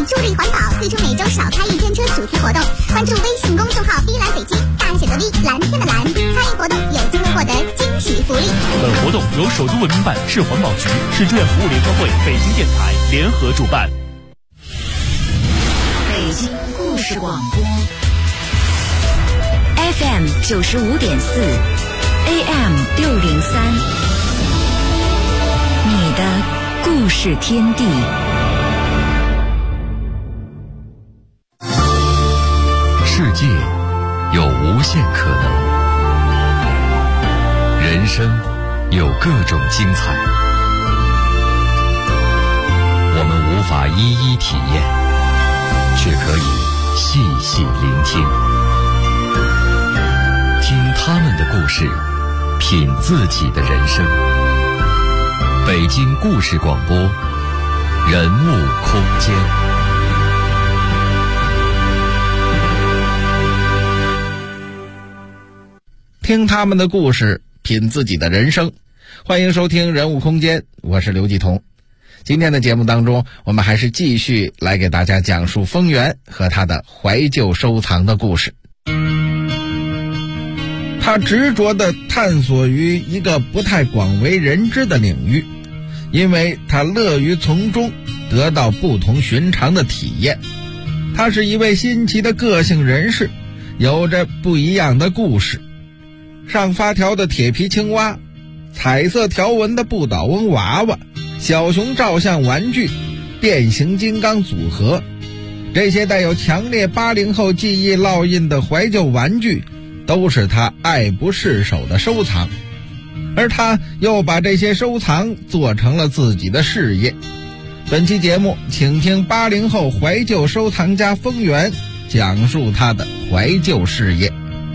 助力环保，推出每周少开一天车主题活动。关注微信公众号“碧蓝北京”，大写的 V， 蓝天的蓝，参与活动有机会获得惊喜福利。 本活动由首都文明办、市环保局、市志愿服务联合会、北京电台联合主办。 北京故事广播 FM 95.4 AM 603，你的故事天地。 世界有无限可能，人生有各种精彩，我们无法一一体验，却可以细细聆听，听他们的故事，品自己的人生。北京故事广播，人物空间。 听他们的故事，品自己的人生。欢迎收听人物空间，我是刘继彤。今天的节目当中，我们还是继续来给大家讲述丰原和他的怀旧收藏的故事。他执着地探索于一个不太广为人知的领域，因为他乐于从中得到不同寻常的体验。他是一位新奇的个性人士，有着不一样的故事。上发条的铁皮青蛙，彩色条纹的不倒翁娃娃，小熊照相玩具，变形金刚组合，这些带有强烈80后记忆烙印的怀旧玩具，都是他爱不释手的收藏。而他又把这些收藏做成了自己的事业。本期节目，请听80后怀旧收藏家丰原讲述他的怀旧事业。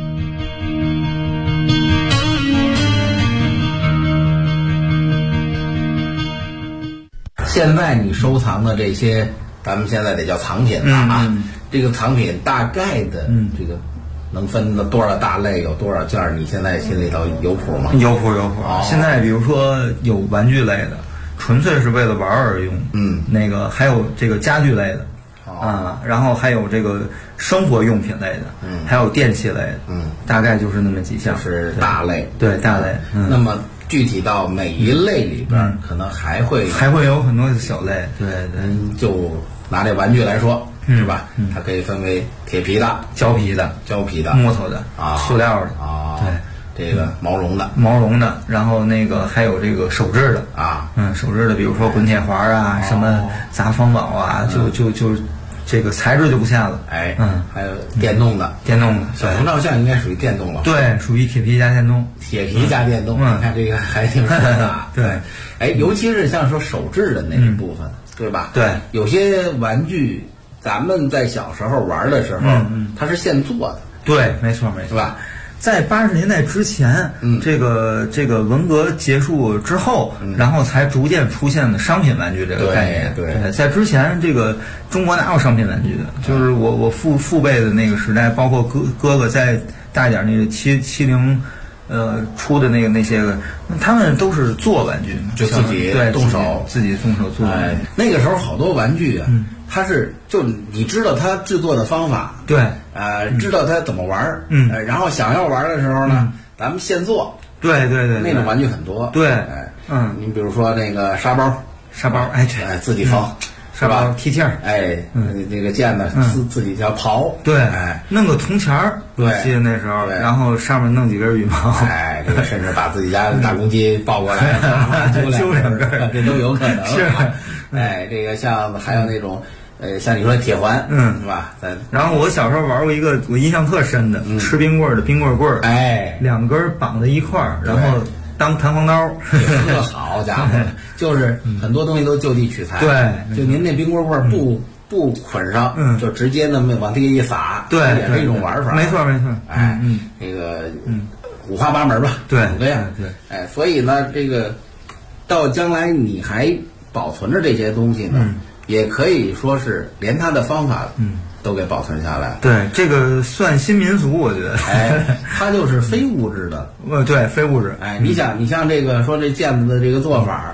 现在你收藏的这些，咱们现在得叫藏品了啊。这个藏品大概的这个能分的多少大类，有多少件，你现在心里头有谱吗？ 有谱。现在比如说有玩具类的，纯粹是为了玩而用。那个还有这个家具类的。然后还有这个生活用品类的，还有电器类的，大概就是那么几项， 是大类。对， 大类。 那么具体到每一类里边，可能还会有很多的小类。对， 就拿这玩具来说，是吧？它可以分为铁皮的、 胶皮的、木头的塑料的对，这个毛绒的，然后那个还有这个手制的手制的，比如说滚铁环啊，什么砸方宝啊，就这个材质就不限了。 还有电动的，小熊照相应该属于电动了。 对，属于铁皮加电动。 你看这个还挺复杂。对，尤其是像说手制的那一部分，对吧？对，有些玩具咱们在小时候玩的时候，它是现做的。 对，没错，是吧？在80年代之前，这个文革结束之后，然后才逐渐出现的商品玩具这个概念。对，在之前这个中国哪有商品玩具的？就是我父辈的那个时代，包括哥哥再大一点那个70出的那些个，他们都是做玩具， 就自己动手做。 那个时候好多玩具啊，它是就你知道它制作的方法， 对， 知道它怎么玩，然后想要玩的时候呢，咱们现做。对，那种玩具很多。对，你比如说那个沙包，自己缝。 是吧？踢毽儿， 那个毽子自己叫刨， 对，弄个铜钱儿，对，记得那时候，然后上面弄几根羽毛， 这个甚至把自己家的大公鸡抱过来， 揪两根， 这都有可能。 是， 这个像还有那种，像你说铁环，是吧？ 然后我小时候玩过一个，我印象特深的，吃冰棍的冰棍棍儿，两根绑在一块儿，然后当弹簧刀， 好家伙，就是很多东西都就地取材。对，就您那冰棍棍不捆上，就直接那么往地一撒，对，也是一种玩法。 没错。 这个五花八门吧，对，所以呢，这个到将来你还保存着这些东西呢，也可以说是连它的方法，都给保存下来。 对，这个算新民俗，我觉得。 它就是非物质的。 对，非物质。 你想，你像这个说这毽子的这个做法， 对，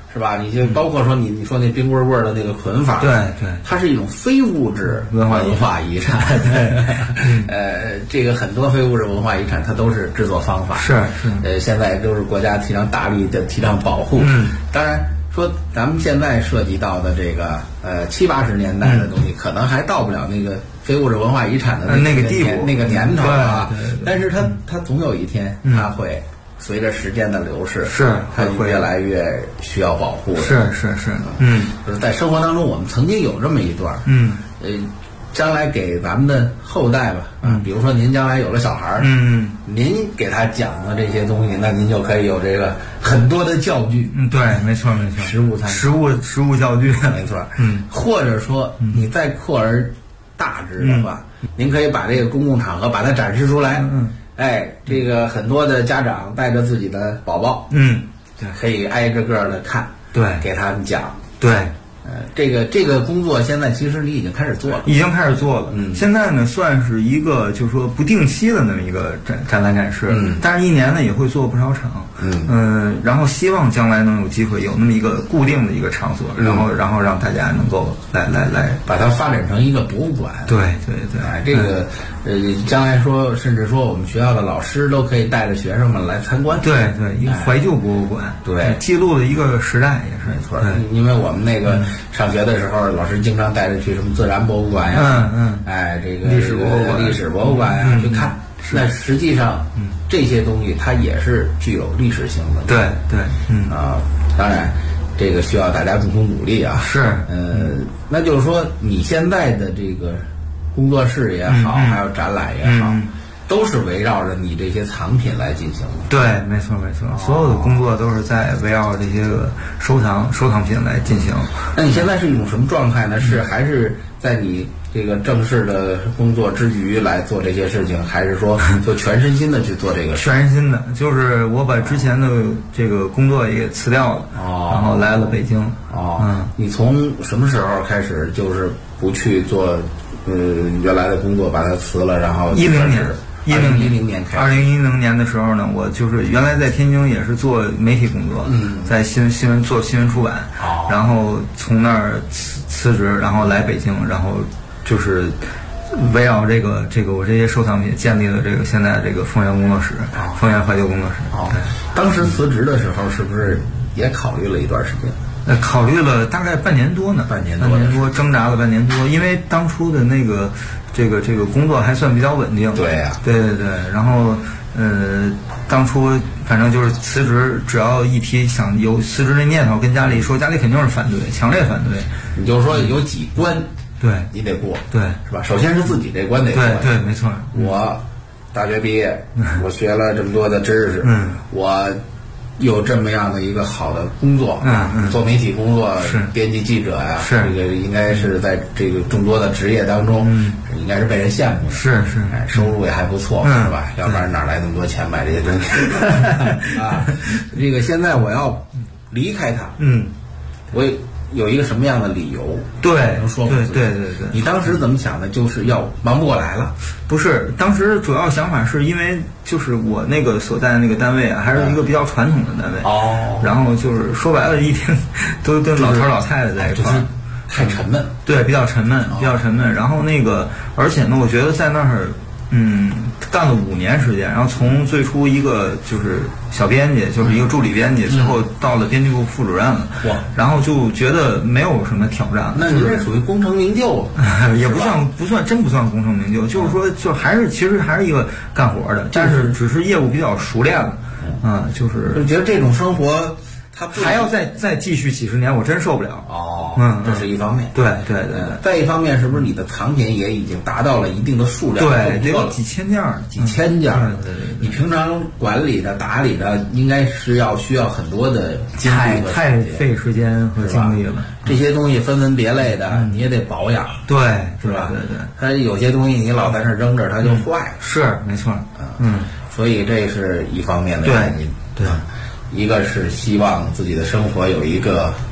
是吧？你就包括说你说那冰棍的那个捆法， 对对， 它是一种非物质文化遗产。对，这个很多非物质文化遗产它都是制作方法， 是。 现在都是国家大力的提倡保护。当然说咱们现在涉及到的这个70、80年代的东西，可能还到不了那个非物质文化遗产的那个地步、 那个年头啊。 对， 但是它总有一天，它会随着时间的流逝，它会越来越需要保护的。 是。 就是在生活当中，我们曾经有这么一段，将来给咱们的后代吧，比如说您将来有了小孩，您给他讲的这些东西，那您就可以有这个很多的教具。 对，没错，实物教具， 没错。或者说你再扩而大之的话，您可以把这个公共场合把它展示出来。这个很多的家长带着自己的宝宝，可以挨着个的看， 对， 给他们讲， 对。 这个工作现在其实你已经开始做了， 现在呢算是一个就是说不定期的那么一个展览展示，但是一年呢也会做不少场，然后希望将来能有机会有那么一个固定的一个场所，然后让大家能够来把它发展成一个博物馆。 对， 这个将来说甚至说我们学校的老师都可以带着学生们来参观。 对，一个怀旧博物馆， 对， 记录了一个时代也是没错。因为我们那个上学的时候，老师经常带着去什么自然博物馆呀，这个历史博物馆呀去看。那实际上，这些东西它也是具有历史性的。 对， 当然，这个需要大家共同努力啊。 是， 那就是说，你现在的这个工作室也好，还有展览也好，都是围绕着你这些藏品来进行的。 对，没错，所有的工作都是在围绕这些个收藏品来进行。 那你现在是一种什么状态呢？是还是在你这个正式的工作之余来做这些事情，还是说就全身心的去做这个事？ 全身心的，就是我把之前的这个工作也辞掉了，然后来了北京。 你从什么时候开始就是不去做原来的工作，把它辞了，然后 2010 年开始。 2010年的时候呢，我就是原来在天津也是做媒体工作，在新闻做新闻出版，然后从那儿辞职，然后来北京，然后就是围绕这个我这些收藏品建立了这个现在这个丰源工作室，丰源怀旧工作室。 当时辞职的时候是不是也考虑了一段时间？ 考虑了大概半年多呢，半年多挣扎了半年多，因为当初的那个这个工作还算比较稳定。 对呀， 对，然后当初反正就是辞职，只要一提想有辞职的念头，跟家里说，家里肯定是反对，强烈反对。 你就说有几关， 对， 你得过， 对， 是吧？首先是自己这关得过， 对，没错。 我大学毕业，我学了这么多的知识，我有这么样的一个好的工作，做媒体工作，编辑记者呀，这个应该是在这个众多的职业当中，应该是被人羡慕的， 是， 收入也还不错，是吧？要不然哪来那么多钱买这些东西啊？这个现在我要离开它，我有一个什么样的理由？ 对， 能说服自己？对。你当时怎么想的？就是要忙不过来了？ 不是，当时主要想法是因为就是我那个所在的那个单位啊，还是一个比较传统的单位。然后就是说白了，一天都跟老头老太太在一块儿， 太沉闷。 对，比较沉闷。然后那个，而且呢，我觉得在那儿。干了5年时间，然后从最初一个就是小编辑，就是一个助理编辑，最后到了编辑部副主任了。然后就觉得没有什么挑战。 那您这属于功成名就， 也不算功成名就，就是说其实还是一个干活的，但是只是业务比较熟练了。就觉得这种生活。他还要再继续几十年，我真受不了。 这是一方面。 对。 再一方面，是不是你的藏品也已经达到了一定的数量？ 对，得有几千件。 对。你平常管理的、打理的，应该是需要很多的精力和太费时间和精力了。 这些东西分门别类的，你也得保养。 对， 是吧？ 对。 它有些东西你老在那扔着，它就坏了。 是，没错。 所以这是一方面的原因。 对。 一个是希望自己的生活有一个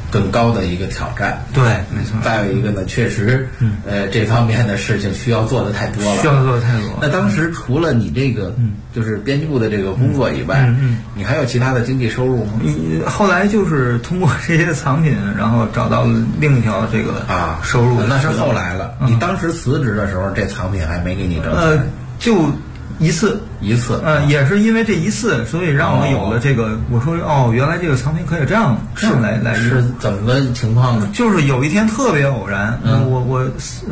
更高的一个挑战。 对，没错。 再有一个呢，确实，这方面的事情需要做的太多了。 需要做的太多。 那当时除了你这个，就是编辑部的这个工作以外，你还有其他的经济收入吗？ 后来就是通过这些藏品，然后找到了另一条这个收入。 那是后来了。你当时辞职的时候，这藏品还没给你挣钱。 就一次，也是因为这一次，所以让我有了这个。我说原来这个藏品可以这样来是怎么个情况呢？ 就是有一天特别偶然，我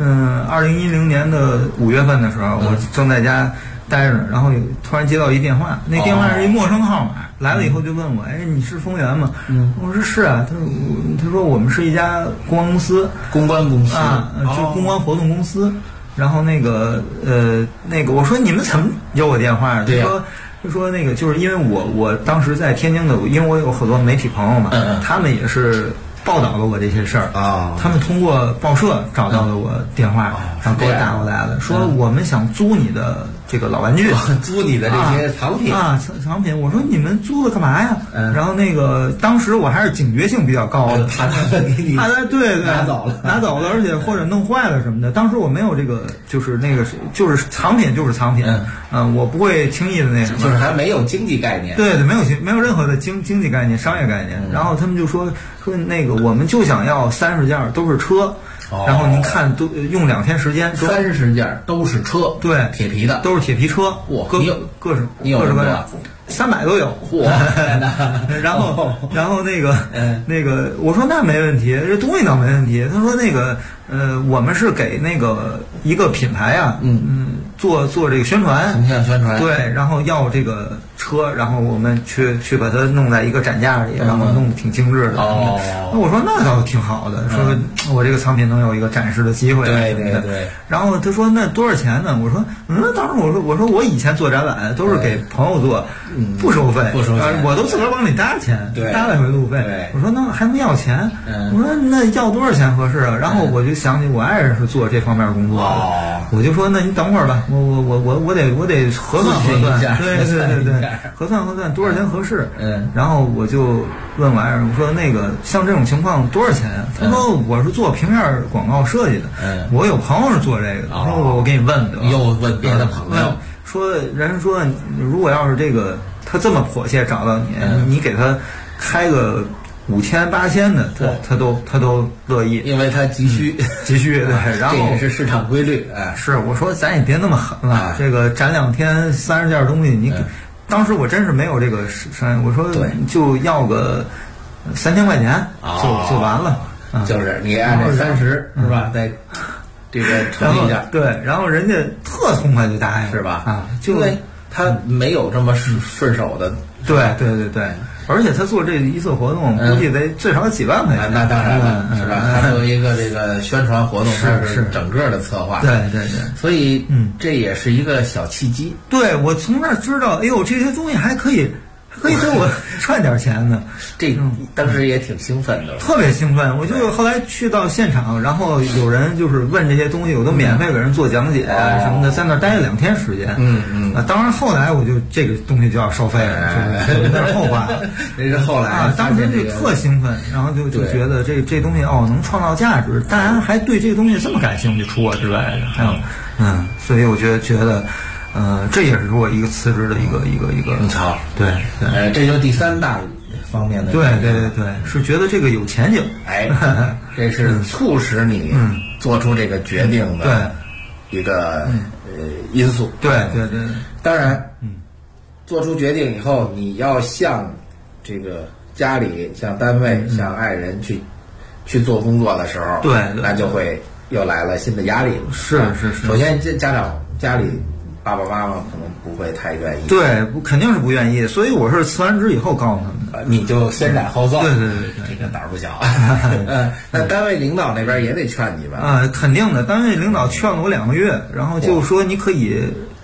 2010年的5月份的时候，我正在家待着，然后突然接到一电话，那电话是一陌生号码，来了以后就问我，哎，你是丰源吗？我说是啊。他说我们是一家公关公司啊，就公关活动公司。然后那个我说你们怎么有我电话？他说那个就是因为我当时在天津的，因为我有很多媒体朋友嘛，他们也是报道了我这些事儿啊。他们通过报社找到了我电话，然后给我打过来了，说我们想租你的这个老玩具， 租你的这些藏品藏品。我说你们租了干嘛呀？然后那个当时我还是警觉性比较高的， 怕他给你对拿走了， 而且或者弄坏了什么的。当时我没有这个，就是那个就是藏品就是藏品，我不会轻易的那什么， 就是还没有经济概念。 对，没有任何的经济概念、商业概念。然后他们就说那个我们就想要30件都是车。然后您看，都用2天时间 ，30件都是车， 对， 铁皮的， 都是铁皮车，各式各样，300都有。然后那个，我说那没问题，这东西倒没问题。他说那个我们是给那个一个品牌啊，做这个宣传， 形象宣传， 对，然后要这个车，然后我们去把它弄在一个展架里，然后弄得挺精致的。那我说那倒挺好的，说我这个藏品能有一个展示的机会。 对。 然后他说那多少钱呢？我说当时我说我以前做展览都是给朋友做，不收费，我都自个儿往里搭钱，搭来回路费。我说那还能要钱？我说那要多少钱合适啊？然后我就想起我爱人是做这方面工作的，我就说那你等会儿吧，我得核算，对，核算多少钱合适。然后我就问我爱人，我说那个像这种情况多少钱啊？他说我是做平面广告设计的，我有朋友是做这个的。我给你问的， 又问别的朋友， 说人说如果要是这个他这么迫切找到你给他开个5000、8000的，他都乐意， 因为他急需， 对，然后这也是市场规律。 是我说咱也别那么狠了，这个展2天30件东西，你当时我真是没有这个商业，我说就要个3000块钱就完了， 就是你按这30是吧？再这个乘一下， 对，然后人家特痛快就答应， 是吧？ 因为他没有这么顺手的， 对。而且他做这一次活动，估计得最少几万块钱。 那当然了，是吧？他作为一个这个宣传活动，它是整个的策划。 对。 所以，这也是一个小契机。 对，我从那儿知道，哎呦，这些东西还可以给我赚点钱呢。 这当时也挺兴奋的， 特别兴奋。我就后来去到现场，然后有人就是问这些东西，我都免费给人做讲解什么的，在那儿待了2天时间。当然后来我就这个东西就要收费了，那是后话。 那是后来当时就特兴奋，然后就觉得这东西能创造价值，大家还对这个东西这么感兴趣，除我之外的还有所以我觉得。这也是我一个辞职的一个。 你瞧， 对， 这就是第3大方面的。 对，是觉得这个有前景。 这是促使你做出这个决定的一个因素。 对。 当然，做出决定以后，你要向这个家里、向单位、向爱人去做工作的时候，那就会又来了新的压力。 是。 首先，家里。爸爸妈妈可能不会太愿意， 对，肯定是不愿意。所以我是辞完职以后告诉他们， 你就先斩后奏。 对， 这个胆儿不小。那单位领导那边也得劝你吧？ 肯定的，单位领导劝了我2个月，然后就说你可以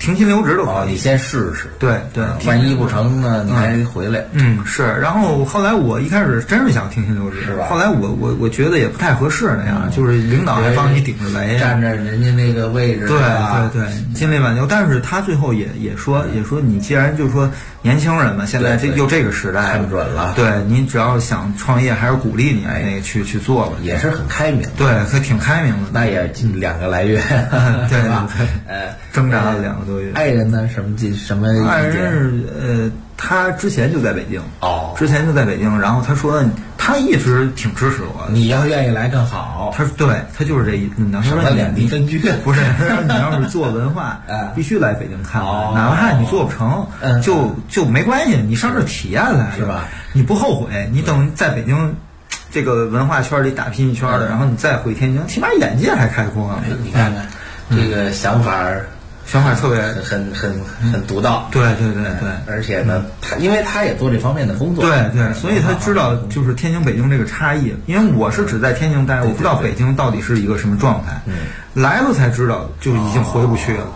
停薪留职都可以。 你先试试。 对对， 万一不成呢，你还回来。 是。然后后来我一开始真是想停薪留职， 是吧？ 后来我觉得也不太合适那样，就是领导还帮你顶着雷， 站着人家那个位置。 对，尽力挽救。但是他最后也说你既然就是说年轻人嘛，现在这个时代看准了， 对你只要想创业，还是鼓励你那个去做吧， 也是很开明。 对，还挺开明的。 那也2个来月， 对吧？ 挣扎了2个多月。 爱人呢？什么？ 爱人是他之前就在北京之前就在北京，然后他说他一直挺支持我， 你要愿意来更好。 他说他就是这意思。他说两地分居不是，你要是做文化，必须来北京看看，哪怕你做不成，就没关系，你上这体验来是吧？ 你不后悔，你等在北京这个文化圈里打拼一圈的，然后你再回天津，起码眼界还开阔。 你看看这个想法特别很独到。 对， 而且呢，因为他也做这方面的工作， 对，所以他知道就是天津北京这个差异。因为我是只在天津待，我不知道北京到底是一个什么状态，来了才知道，就已经回不去了。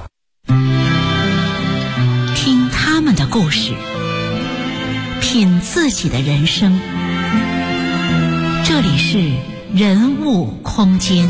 听他们的故事，品自己的人生。这里是人物空间。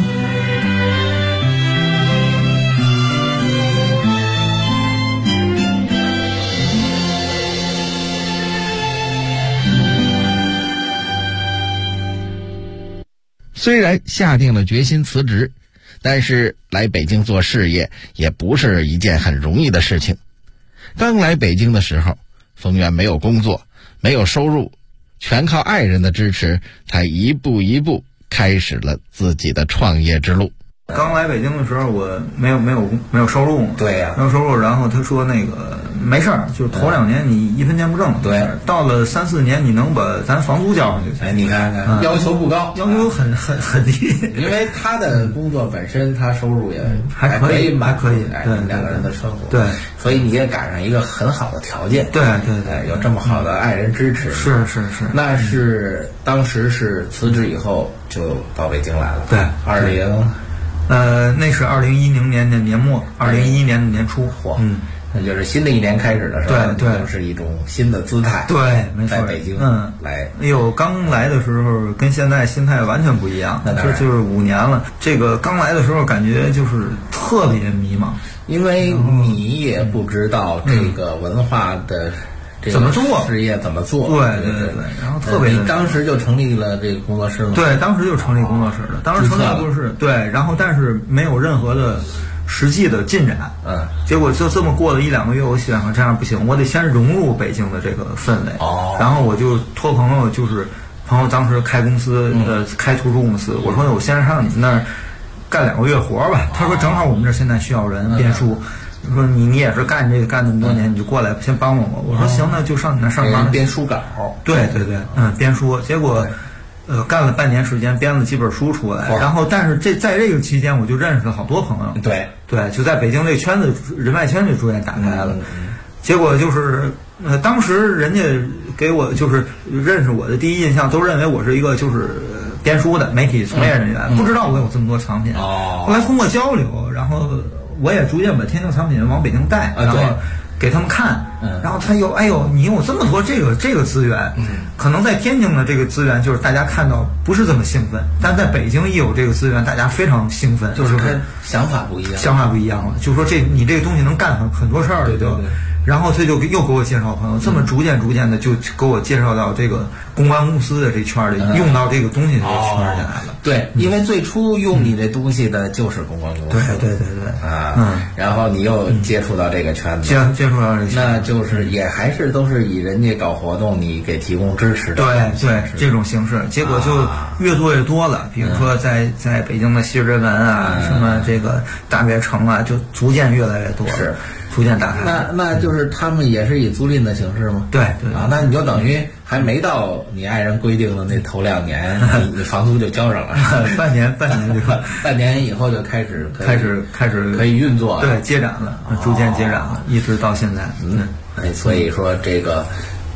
虽然下定了决心辞职，但是来北京做事业也不是一件很容易的事情。刚来北京的时候，冯源没有工作，没有收入，全靠爱人的支持，才一步一步开始了自己的创业之路。 刚来北京的时候，我没有收入， 对呀， 没有收入。然后他说那个没事儿，就是头2年你1分钱不挣， 对， 到了3、4年你能把咱房租交上去。 你看看，要求不高， 要求很低， 因为他的工作本身他收入也还可以， 对2个人的生活， 对， 所以你也赶上一个很好的条件， 对， 有这么好的爱人支持， 是。 那是当时是辞职以后就到北京来了， 对那是2010年的年末，2011年的年初， 那就是新的一年开始的时候， 对， 是一种新的姿态， 对，没错， 在北京来。 哎呦，刚来的时候跟现在心态完全不一样，这就是5年了。这个刚来的时候感觉就是特别迷茫， 因为你也不知道这个文化的怎么做， 事业怎么做， 对，然后特别。 你当时就成立了这个工作室吗？ 对，当时就成立工作室了。当时成立工作室，对，然后但是没有任何的实际的进展，结果就这么过了1、2个月，我想这样不行，我得先融入北京的这个氛围，然后我就托朋友，就是朋友当时开公司，开图书公司，我说我先上你那儿干2个月活吧，他说正好我们这现在需要人编书。说你也是干这个干那么多年，你就过来先帮帮我。我说行，那就上你那上班编书稿。 对，编书。结果干了半年时间，编了几本书出来。然后，但是在这个期间，我就认识了好多朋友。 对， 就在北京这圈子人脉圈就逐渐打开了。结果就是当时人家给我就是认识我的第一印象，都认为我是一个就是编书的媒体从业人员，不知道我有这么多藏品。后来通过交流，然后我也逐渐把天津藏品往北京带，然后给他们看，然后他你有这么多这个资源，可能在天津的这个资源就是大家看到不是这么兴奋，但在北京一有这个资源，大家非常兴奋， 就是想法不一样了，就说你这个东西能干很多事儿，对。然后他就又给我介绍朋友，这么逐渐的就给我介绍到这个公关公司的这圈里，用到这个东西这个圈里来了。 对，因为最初用你这东西的就是公关公司。 对然后你又接触到这个圈子， 接触到这个圈子， 那就是也还是都是以人家搞活动，你给提供支持的。 对，这种形式，结果就越做越多了。比如说在北京的西直门啊，什么这个大悦城啊，就逐渐越来越多。 是。 逐渐打开。 那就是他们也是以租赁的形式吗？ 对那你就等于还没到你爱人规定的那头2年，你房租就交上了， 半年就半年以后就开始可以运作， 对，接展了，逐渐接展了，一直到现在。 所以说这个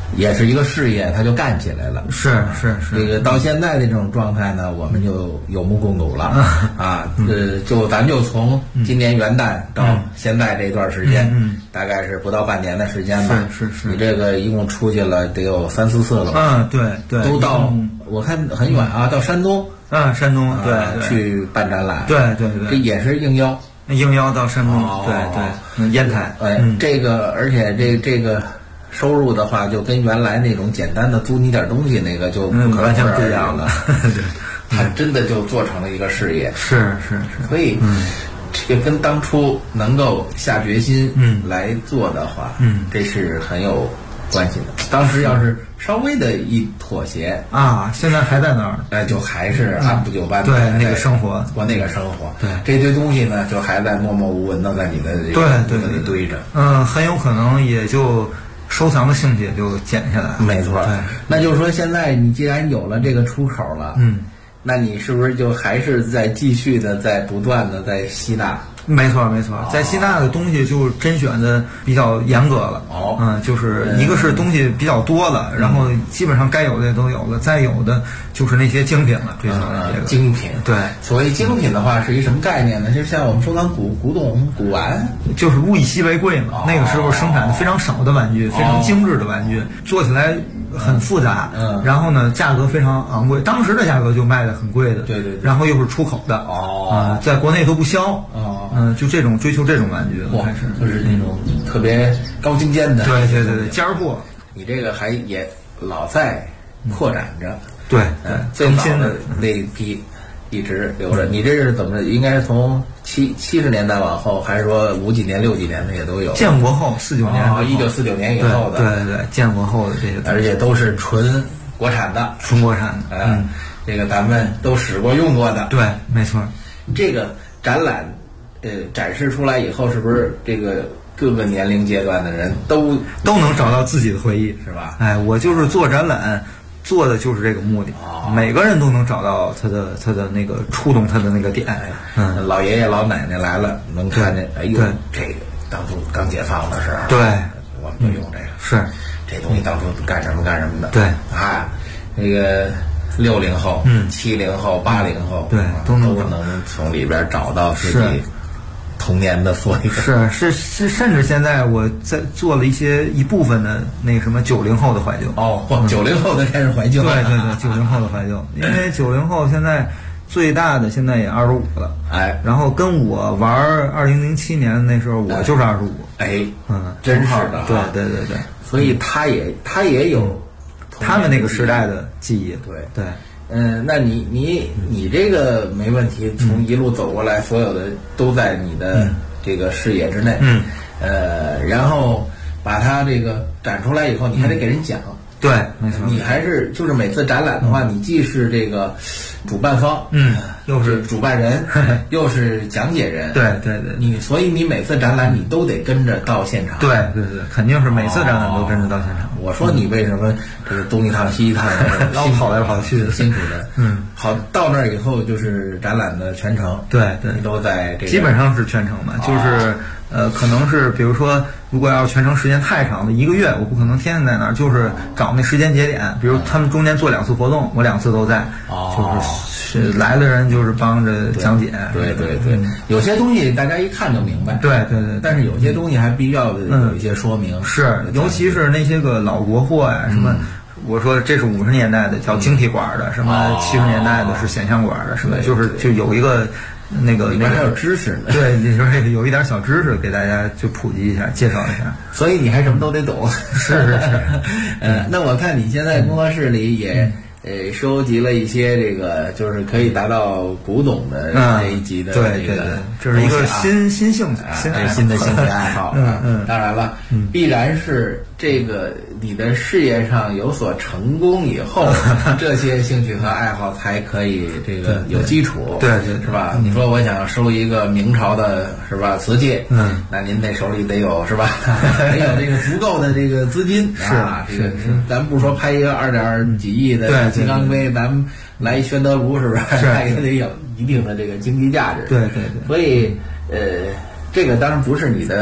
也是一个事业，它就干起来了。 是。 这个到现在的这种状态呢，我们就有目共睹了啊。咱就从今年元旦到现在这段时间，大概是不到半年的时间吧。 是。 你这个一共出去了得有3、4次了吧？ 对， 都到我看很远啊，到山东。 山东对， 去办展览。 对， 这也是应邀到山东。对，烟台。 这个而且这个收入的话，就跟原来那种简单的租你点东西那个就完全不一样了。对， 他真的就做成了一个事业。 是。 所以这个跟当初能够下决心来做的话，这是很有关系的。当时要是稍微的一妥协啊，现在还在那儿， 就还是按部就班的对那个生活过那个生活。 对， 这堆东西呢，就还在默默无闻的在你的这个里堆着。 很有可能也就收藏的兴趣也就减下来。 没错。那就是说，现在你既然有了这个出口了，那你是不是就还是在继续的在不断的在吸纳？ 没错，在吸纳的东西就甄选的比较严格了。就是一个是东西比较多了，然后基本上该有的也都有了，再有的就是那些精品了。追求那些精品。 对， 所谓精品的话是一什么概念呢？就像我们收藏古董、古玩， 就是物以稀为贵嘛。那个时候生产的非常少的玩具，非常精致的玩具，做起来很复杂。然后呢，价格非常昂贵，当时的价格就卖的很贵的。 对。 然后又是出口的。在国内都不销。就这种追求这种玩具，还是就是那种特别高精尖的。 对，尖儿货。 你这个还也老在扩展着。 对， 最早的那批一直留着。你这是怎么着？应该是从70年代往后，还是说50几年、60几年的也都有？ 建国后49年 ，1949年以后的。 对，建国后的这些， 而且都是纯国产的。这个咱们都使过用过的。 对，没错。 这个展览展示出来以后，是不是这个各个年龄阶段的人都能找到自己的回忆， 是吧？ 我就是做展览做的就是这个目的。每个人都能找到他的那个触动他的那个点。 老爷爷老奶奶来了，能看见，哎呦，这个当初刚解放的时候， 对， 我们就用这个。 是这东西当初干什么的。 对这个60后、70后、80后， 对，都能从里边找到自己童年的所有。 是，甚至现在我在做了一部分的那个什么90后的怀旧。 90后的开始怀旧。 对，90后的怀旧，因为90后现在最大的现在也25了。然后跟我玩2007年那时候，我就是25。 真是的。 对。 所以他也有他们那个时代的记忆。对。 那你这个没问题，从一路走过来，所有的都在你的这个视野之内。然后把它这个展出来以后，你还得给人讲。 对，没错。 你还是就是每次展览的话，你既是这个主办方，又是主办人，又是讲解人。 对。 所以你每次展览你都得跟着到现场。 对，肯定是每次展览都跟着到现场。 我说你为什么这个东一趟西一趟的， 老跑来跑去的， 辛苦的。好，到那儿以后就是展览的全程。 对， 你都在这个。 基本上是全程嘛，就是可能是比如说，如果要全程时间太长的1个月，我不可能天天在那儿，就是找那时间节点，比如他们中间做2次活动，我2次都在。就是来的人就是帮着讲解。 对，有些东西大家一看就明白。 对。 但是有些东西还必要的有一些说明。 是，尤其是那些个老国货呀，什么。我说这是50年代的叫晶体管的，什么70年代的是显像管的，什么就有一个那个里面还有知识呢。 对，你说有一点小知识给大家就普及一下，介绍一下。 所以你还什么都得懂。 是。 那我看你现在工作室里也收集了一些这个就是可以达到古董的这一级的这个， 这是一个新兴趣， 新的兴趣爱好。当然了，必然是这个你的事业上有所成功以后，这些兴趣和爱好才可以这个有基础。 对， 是吧？你说我想收一个明朝的是吧瓷器，那您那手里得有是吧？得有这个足够的这个资金。这个咱不说拍一个2点几亿的金刚杯，咱们来一宣德炉是不是？它也得有一定的这个经济价值。 对。 所以这个当然不是你的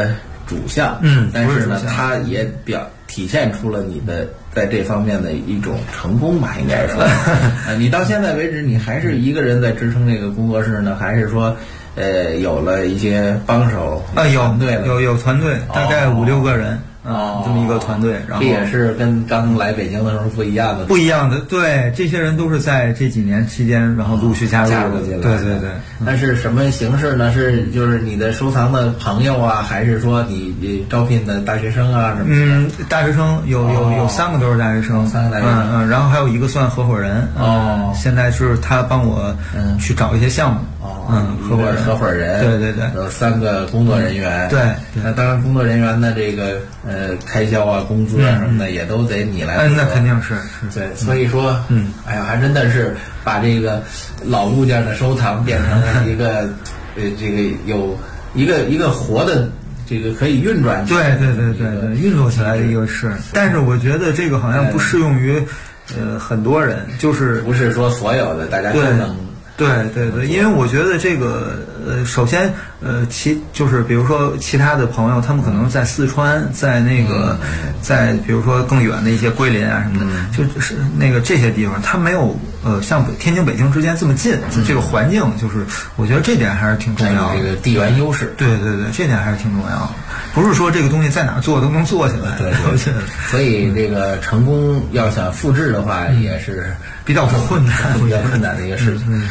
主项，但是呢，它也体现出了你的在这方面的一种成功吧，应该说，你到现在为止，你还是一个人在支撑这个工作室呢，还是说，有了一些帮手？ 有团队，大概5-6个人。这么一个团队，然后这也是跟刚来北京的时候不一样的。 对，这些人都是在这几年期间，然后陆续加入进来。对。 那是什么形式呢？就是你的收藏的朋友啊，还是说你招聘的大学生啊什么的？ 大学生有3个都是大学生 ，3个大学生， 然后还有一个算合伙人。现在是他帮我去找一些项目。 合伙人， 对， 有3个工作人员， 对。 那当然，工作人员的这个开销啊、工资啊什么的，也都得你来负责。 那肯定是对，所以说，哎呀，还真的是把这个老物件的收藏变成了一个这个有一个活的。这个可以运转起来， 对，运作起来的一个事。但是我觉得这个好像不适用于很多人，就是不是说所有的大家都能。 对，因为我觉得这个首先就是比如说其他的朋友，他们可能在四川，在那个在比如说更远的一些桂林啊什么的，就是那个这些地方，它没有像天津、北京之间这么近，这个环境就是我觉得这点还是挺重要的， 这个地缘优势。 对，这点还是挺重要的，不是说这个东西在哪做都能做起来。 对，所以这个成功要想复制的话，也是比较困难的一个事情。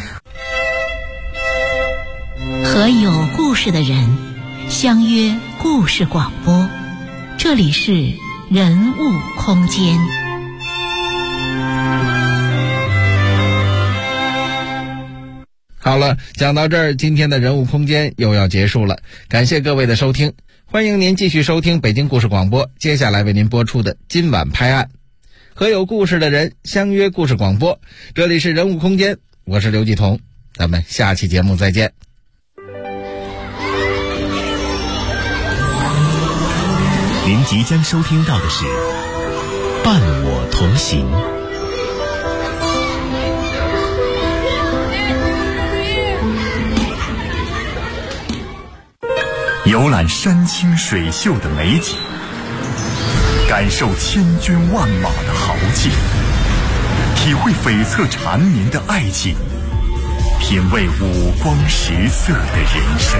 和有故事的人相约故事广播，这里是人物空间。 好了，讲到这儿，今天的人物空间又要结束了，感谢各位的收听，欢迎您继续收听北京故事广播，接下来为您播出的今晚拍案，和有故事的人相约故事广播，这里是人物空间，我是刘继彤，咱们下期节目再见。 您即将收听到的是《伴我同行》。游览山清水秀的美景，感受千军万马的豪气，体会悱恻缠绵的爱情，品味五光十色的人生。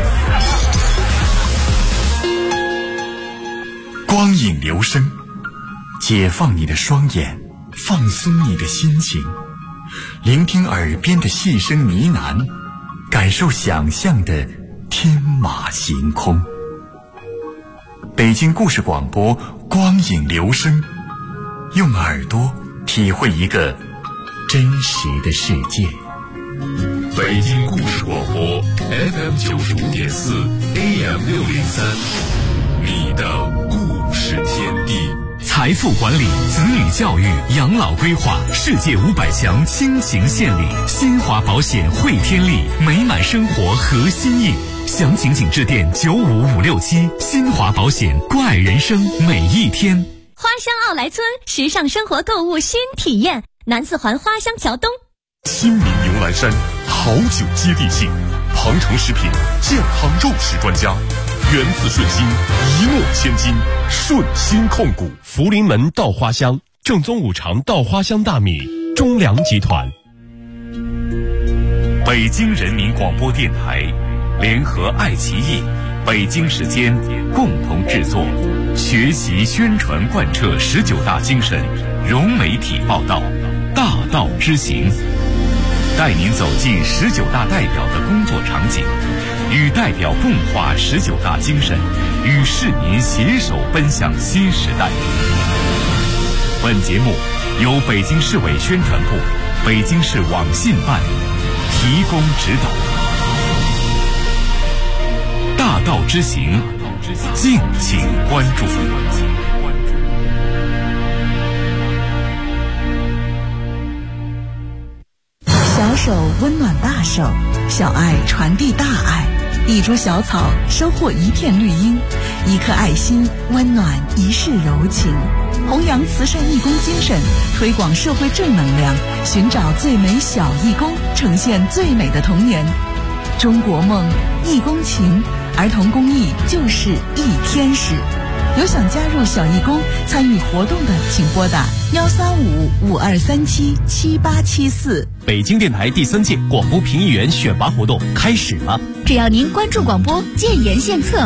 光影留声，解放你的双眼，放松你的心情，聆听耳边的细声呢喃，感受想象的天马行空。北京故事广播，光影留声，用耳朵体会一个真实的世界。北京故事广播 FM95.4 AM603，你的故事天地。财富管理、子女教育、养老规划，世界500强倾情献礼，新华保险汇天利，美满生活核心印。详情请致电95567，新华保险，关爱人生每一天。 花乡奥莱村时尚生活购物新体验，南四环花乡桥东。 新民牛栏山，好酒接地气，庞城食品健康肉食专家，源自顺心，一诺千金，顺心控股。福临门稻花香，正宗五常稻花香大米，中粮集团。北京人民广播电台联合爱奇艺、北京时间共同制作，学习宣传贯彻19大精神，融媒体报道，大道之行，带您走进19大代表的工作场景，与代表共话19大精神，与市民携手奔向新时代。本节目由北京市委宣传部、北京市网信办提供指导。大道之行，敬请关注。 小手温暖大手，小爱传递大爱，一株小草收获一片绿荫，一颗爱心温暖一世柔情。弘扬慈善义工精神，推广社会正能量，寻找最美小义工，呈现最美的童年。中国梦，义工情， 儿童公益就是一天使。有想加入小义工参与活动的，请拨打135-5237-7874。 北京电台第3届广播评议员选拔活动开始了， 只要您关注广播，建言献策，